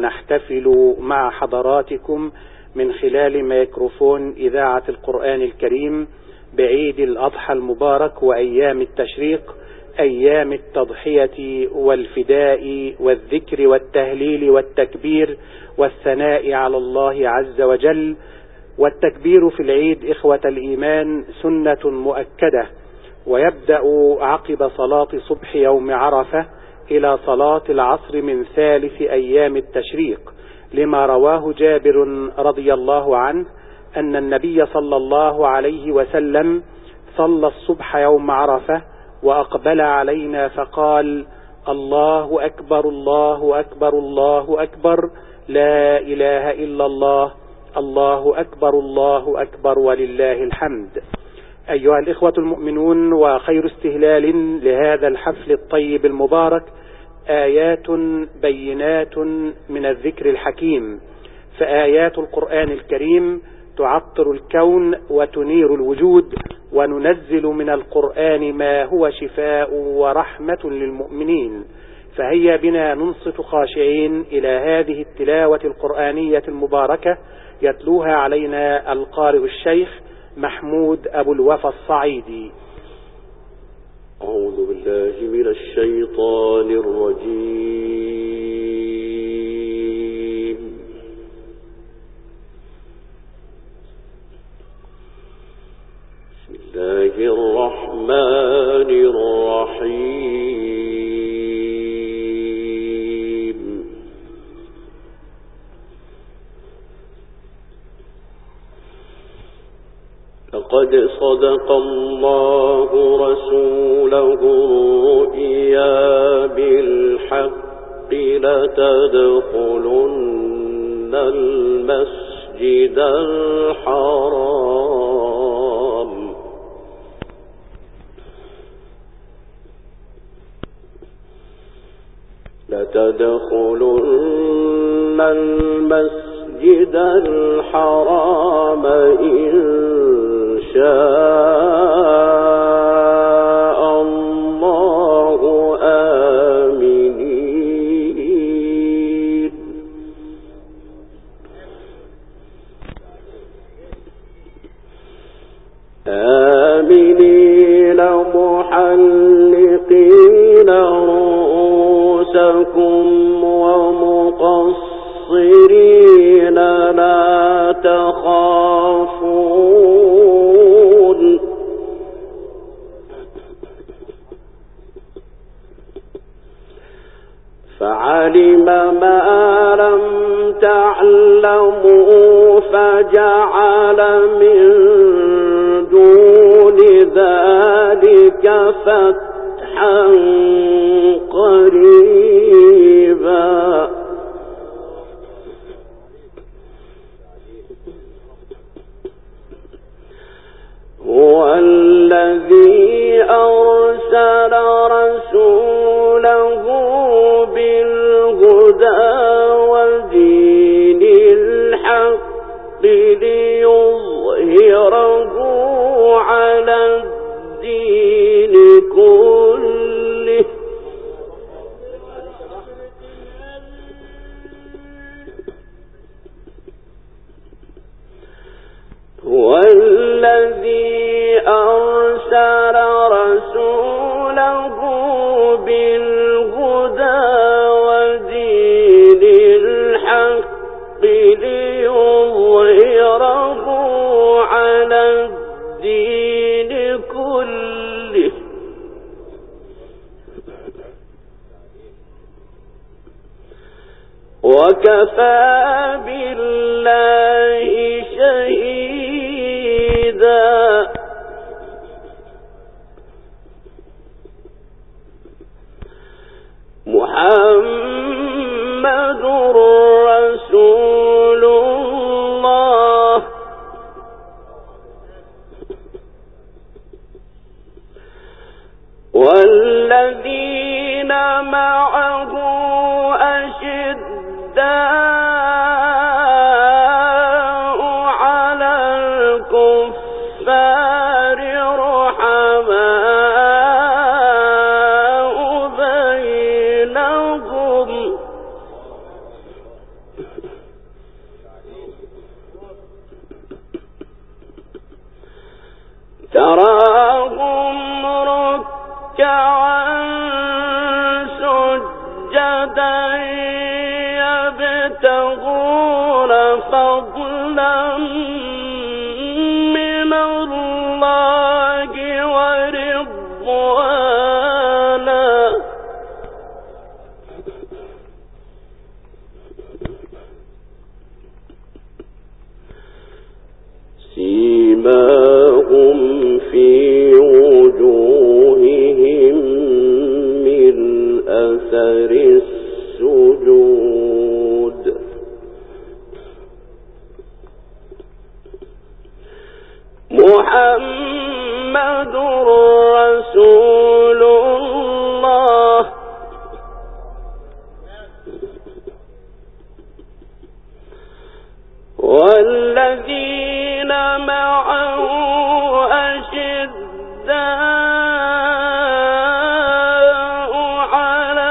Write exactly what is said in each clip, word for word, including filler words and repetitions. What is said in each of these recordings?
ونحتفل مع حضراتكم من خلال ميكروفون إذاعة القرآن الكريم بعيد الأضحى المبارك وأيام التشريق، أيام التضحية والفداء والذكر والتهليل والتكبير والثناء على الله عز وجل. والتكبير في العيد إخوة الإيمان سنة مؤكدة، ويبدأ عقب صلاة صبح يوم عرفة إلى صلاة العصر من ثالث أيام التشريق، لما رواه جابر رضي الله عنه أن النبي صلى الله عليه وسلم صلى الصبح يوم عرفة وأقبل علينا فقال: الله أكبر الله أكبر الله أكبر، لا إله إلا الله، الله أكبر الله أكبر ولله الحمد. أيها الإخوة المؤمنون، وخير استهلال لهذا الحفل الطيب المبارك آيات بينات من الذكر الحكيم، فآيات القرآن الكريم تعطر الكون وتنير الوجود، وننزل من القرآن ما هو شفاء ورحمة للمؤمنين. فهيا بنا ننصت خاشعين إلى هذه التلاوة القرآنية المباركة، يتلوها علينا القارئ الشيخ محمود أبو الوفا الصعيدي. أعوذ بالله من الشيطان الرجيم. بسم الله الرحمن الرحيم. لقد صدق الله رسوله الرؤيا بالحق لتدخلن المسجد الحرام لتدخلن المسجد الحرام إن شاء الله آمنين آمنين محلقين رؤوسكم ومقصرين لا تخافون فعلم ما لم تعلموا فجعل من دون ذلك فتحا قريبا. هو الذي أرسل رسوله بالهدى ودين الحق ليظهره على الدين كله هو الذي أرسل رسوله بالهدى ودين الحق ليظهره على الدين كله وكفى بالله شهيدا. محمد رسول الله والذين معه أشداء على الكفار رحماء بينهم يبتغون فضلا من الله ورضوانا سيماهم في وجوههم من أثر السجود محمد رسول الله والذين معه أشداء على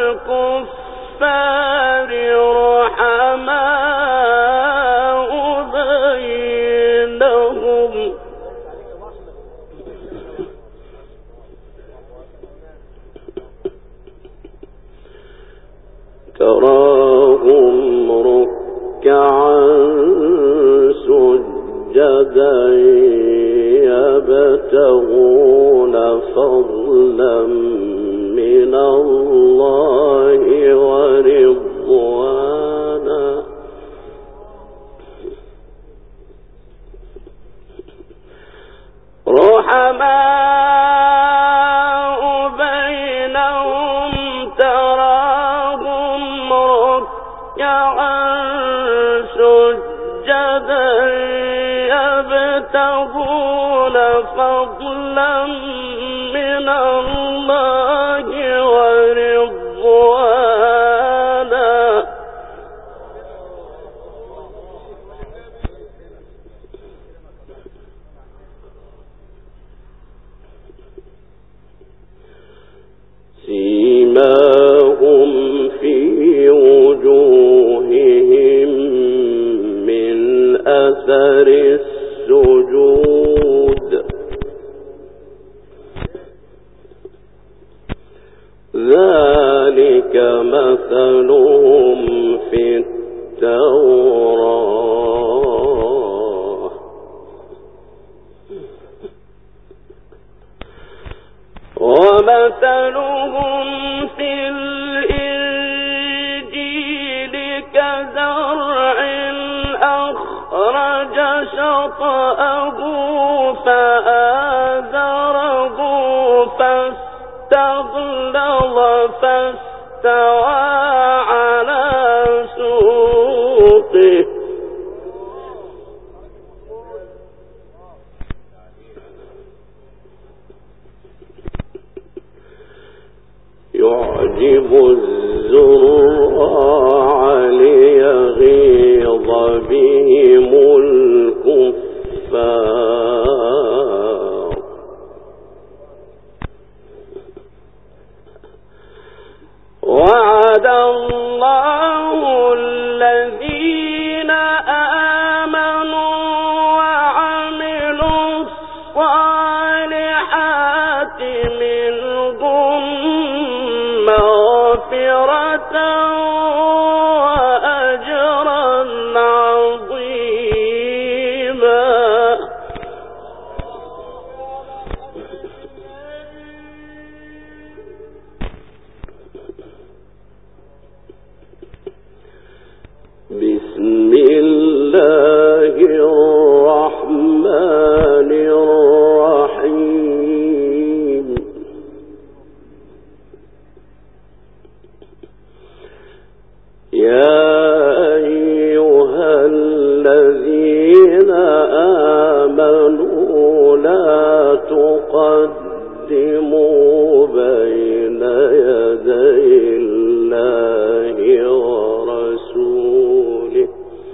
الكفار رحماء بينهم تراهم ركعا سجدا يبتغون فضلا من الله ورضوانا رحماء بينهم تراهم ركعا سجدا يبتغون فضلا من الله ورضوانا سيماهم في وجوههم من أثر السجود ذلك مثلهم في التوراة ومثلهم في الإنجيل كزرع أخرج شطأه فآزره فاستغلظ فاستوى على سوقه يعجب الزراع ليغيظ بهم الكفار وعد الله الذين آمنوا وعملوا الصالحات منهم مغفرة وأجرا عظيما بسم الله الرحمن الرحيم يا أيها الذين آمنوا لا تقدموا بين يدي الله ورسوله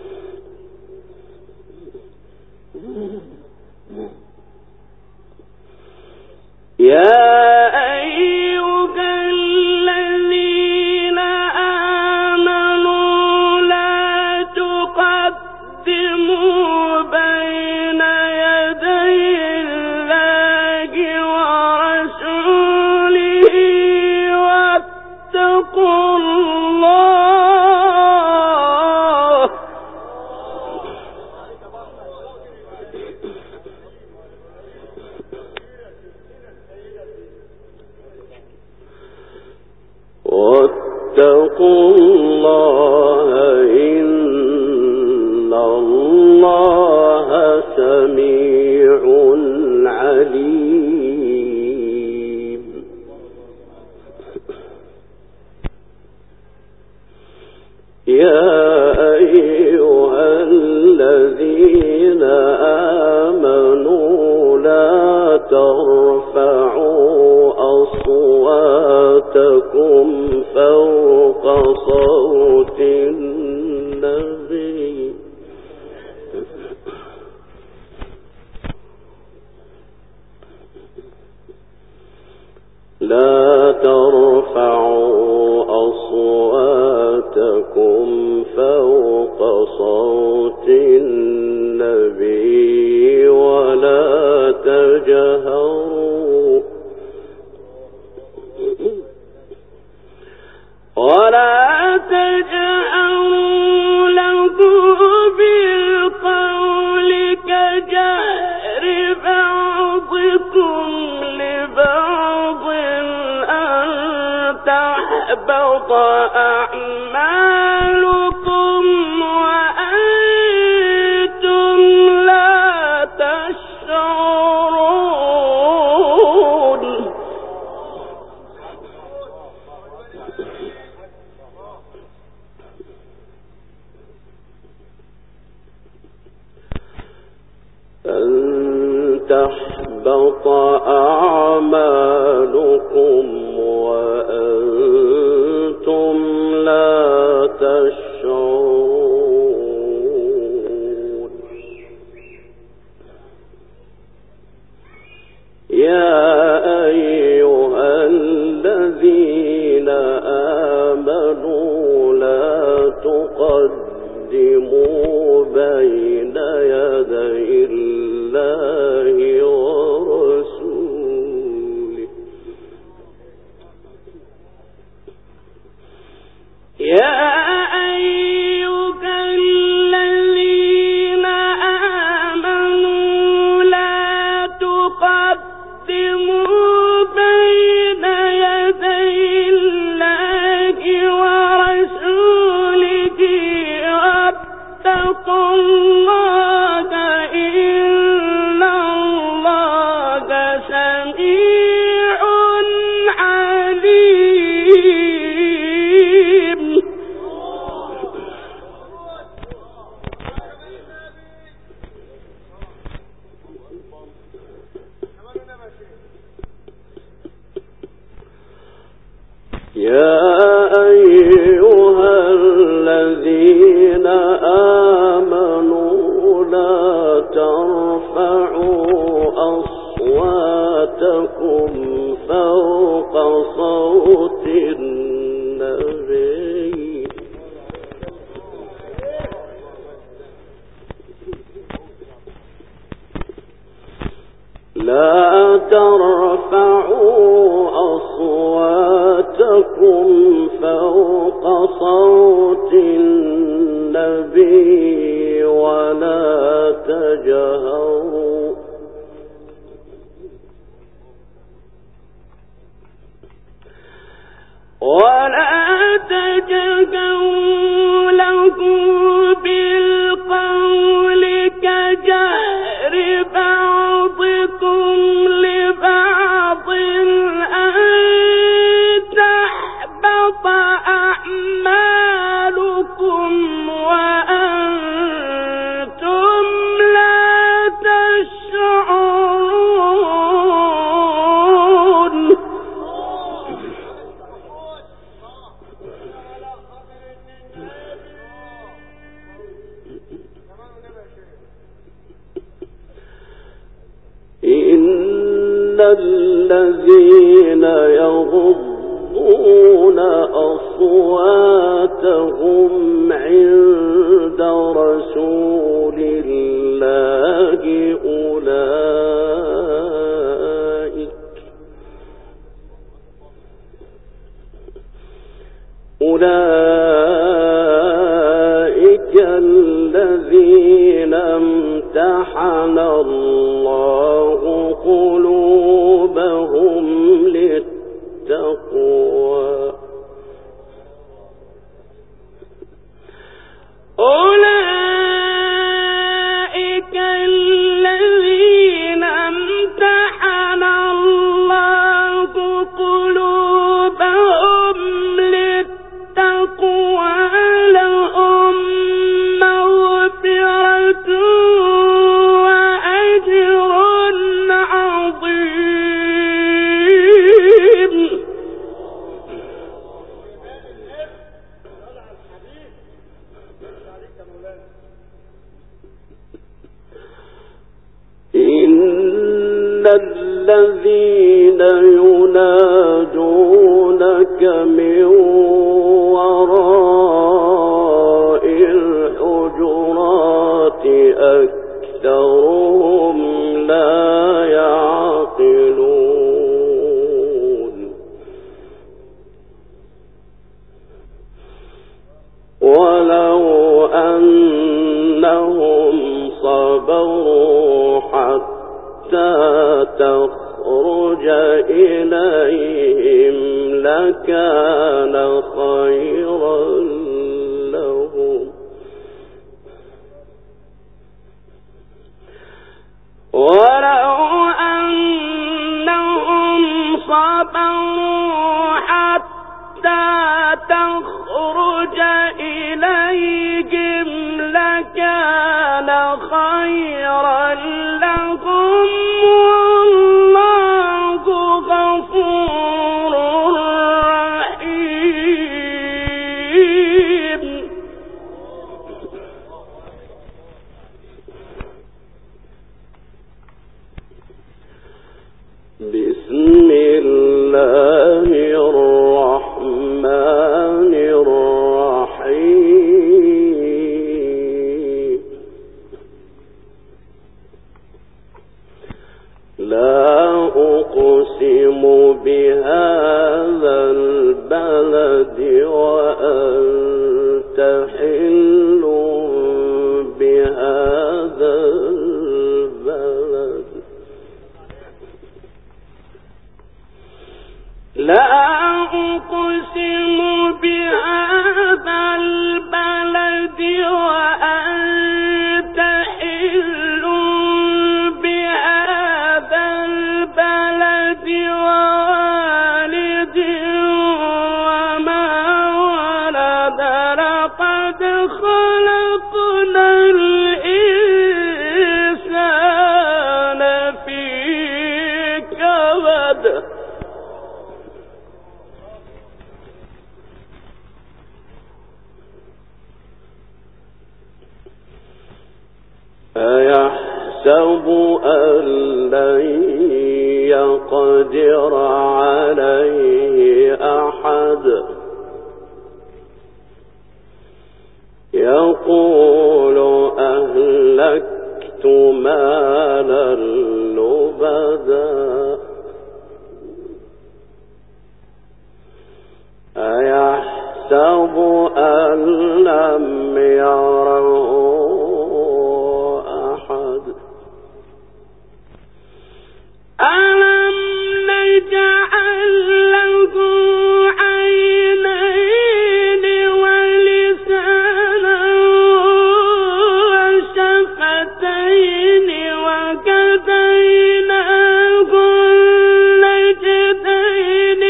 يا أيها الذين آمنوا الله إن الله سميع عليم. يا أيها الذين آمنوا لا ترفعوا أصواتكم فوق صوت النبي لا ترفعوا أصواتكم فوق صوت النبي ولا تجهروا ولا تجهروا له بالقول كجهر بعضكم لبعض أن تحبط أعمالكم وأنتم لا تشعرون. أن تحبط أعمالكم وأنتم لا تشعرون. يا أيها الذين آمنوا لا تقدموا بين يدي الله ورسوله. يا أيها الذين آمنوا لا تقدموا بين يدي الله ورسوله واتقوا الله إن الله سميع عليم. يا أيها الذين آمنوا لا ترفعوا أصواتكم فوق صوت النبي لا ترفعوا أصواتكم فوق صوت النبي ولا تجهروا ولا تجهروا له بالقول كجهر بعضكم لبعض أن تحبط أعمالكم وأنتم لا تشعرون. إن الذين يغضون أصواتهم عند رسول الله أولئك أولئك الذين امتحن الله قلوبهم للتقوى إن الذين ينادونك من وراء الحجرات أكثرهم لا يعقلون ولو أنهم صبروا حتى تخرج إليهم لكان خيرا لهم ولو أنهم صبروا حتى تخرج إليهم لكان خيرا لهم والله غفور رحيم. بسم الله الرحمن الرحيم. لا أقسم بهذا البلد وأنت حل بهذا البلد لا أقسم بهذا البلد وأنت حل بهذا البلد ووالد وما ولد لقد خلقنا الإنسان في كبد. أيحسب أن لن يقدر عليه أحد يقول أهلكت مالا لبدا أيحسب أن لم يره ألم نجعل له عينين ولسانا وشفتين وهديناه النجدين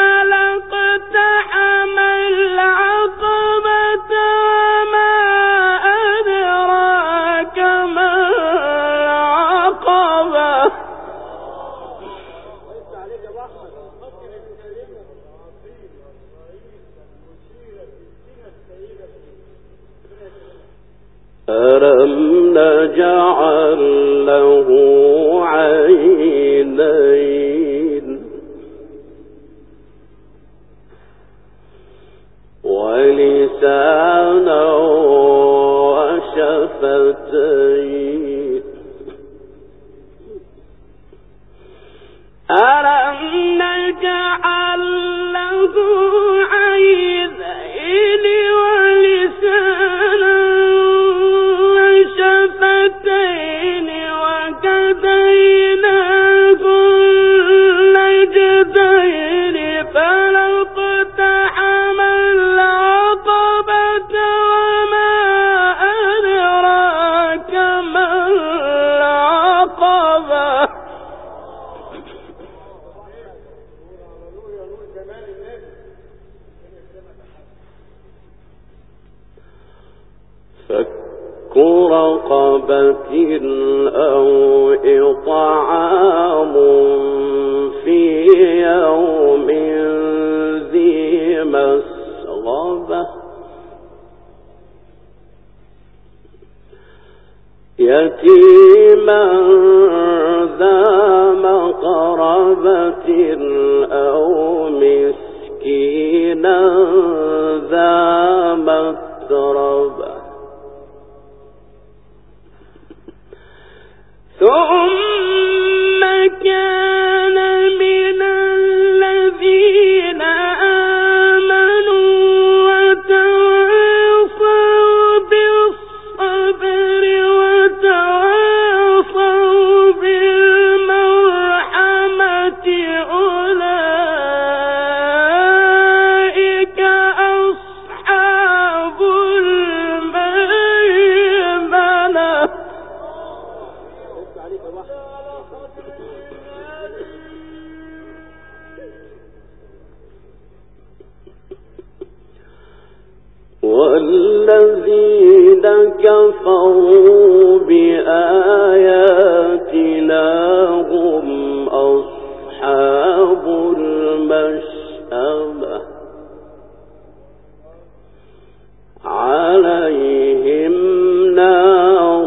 فلاقتحم العقبة وما أدراك ما العقبة. ألم نجعل له عينين ولسانا وشفتين ألم نجعل له عينين ولسانا وشفتين وهديناه النجدين فلاقتحم العقبة وما أدراك ما العقبة. فك رقبة أو إطعام في يوم ذي مسغبة يتيما ذا مقربة أو مسكينا ذا متربة ثم كان من الذين آمنوا وتواصوا بالصبر وتواصوا بالمرحمة أولئك أصحاب الميمنة والذين كفروا بآياتنا هم أصحاب المشأمة عليهم نار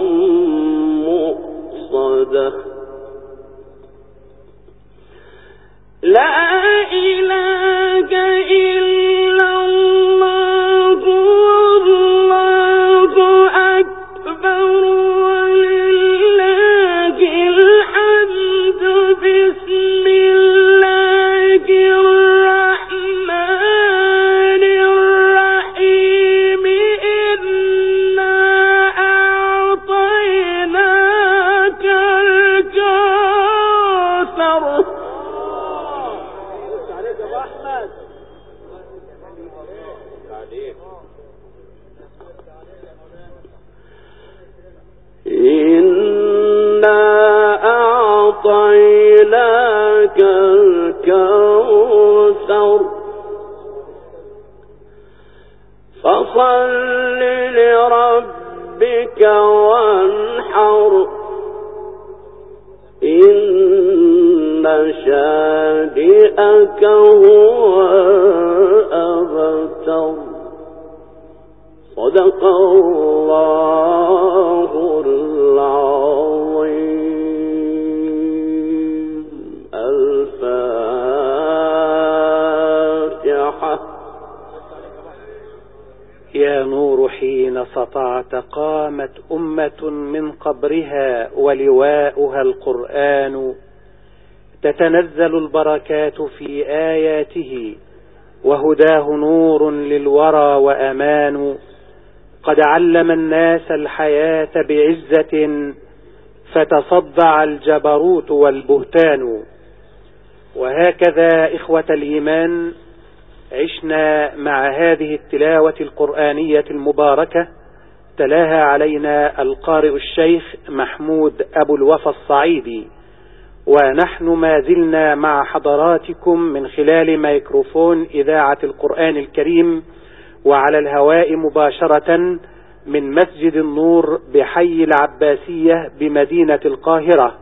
مؤصدة لا إله إلا الله والله أكبر ولله الحمد بسم الله الرحمن الرحيم إنا أعطيناك الكوثر إنا أعطيناك الكوثر فصل لربك وانحر إن شانئك هو الأبتر صدق الله العظيم. الفاتحة. يا نور حين سطعت قامت أمة من قبرها ولواؤها القرآن تتنزل البركات في آياته وهداه نور للورى وأمان قد علم الناس الحياة بعزة فتصدع الجبروت والبهتان. وهكذا إخوة الإيمان عشنا مع هذه التلاوة القرآنية المباركة تلاها علينا القارئ الشيخ محمود أبو الوفا الصعيدي، ونحن ما زلنا مع حضراتكم من خلال ميكروفون إذاعة القرآن الكريم وعلى الهواء مباشرة من مسجد النور بحي العباسية بمدينة القاهرة